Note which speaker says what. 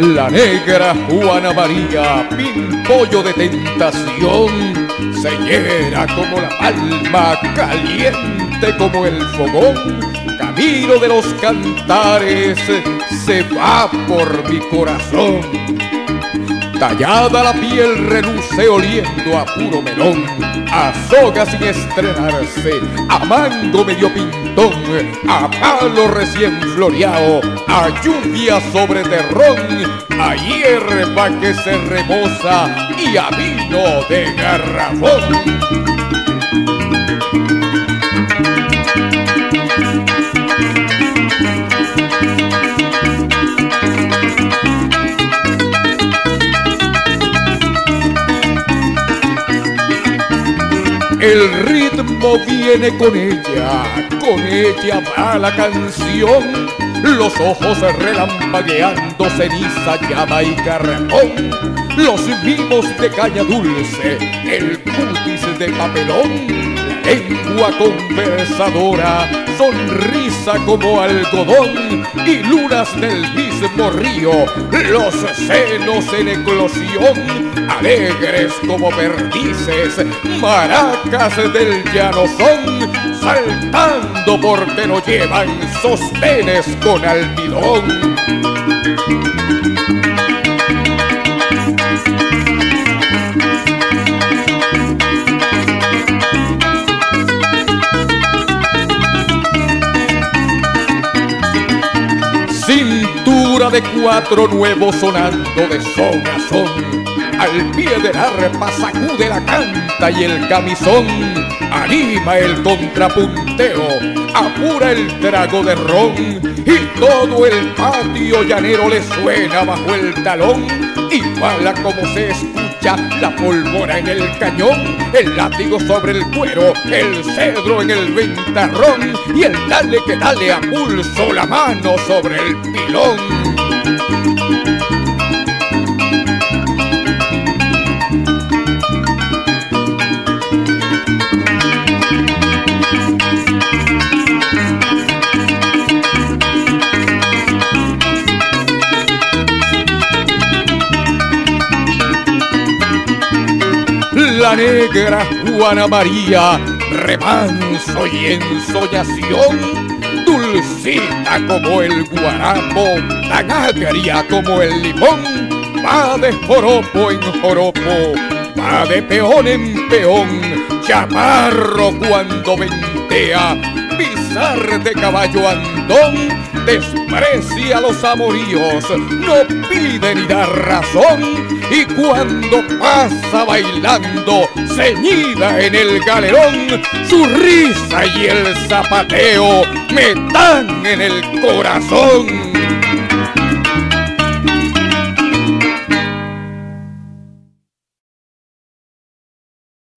Speaker 1: La negra Juana María, pimpollo de tentación, señera como la palma, caliente como el fogón, camino de los cantares, se va por mi corazón. Tallada la piel reluce oliendo a puro melón, a soga sin estrenarse, a mango medio pintón, a palo recién floreado, a lluvia sobre terrón, a hierba que se remoza y a vino de garrafón. El ritmo viene con ella va la canción, los ojos relampagueando ceniza, llama y carrapón, los mimos de caña dulce, el cutis de papelón, la lengua conversadora, sonrisa como algodón y lunas del mismo río, los senos en eclosión, alegres como perdices, maracas del llano son, saltando porque no llevan sostenes con almidón. Cintura de cuatro nuevos sonando de son a son, al pie del arpa sacude la canta y el camisón anima el contrapunteo, apura el trago de ron y todo el patio llanero le suena bajo el talón, igual a como se escucha la pólvora en el cañón, el látigo sobre el cuero, el cedro en el ventarrón y el dale que dale a pulso la mano sobre el pilón. La negra Juana María, remanso y ensoñación, dulcita como el guarapo, tan agria como el limón, va de joropo en joropo, va de peón en peón, chaparro cuando ventea, pisar de caballo andón, desprecia a los amoríos, no pide ni da razón, y cuando pasa bailando, ceñida en el galerón, su risa y el zapateo me dan en el corazón.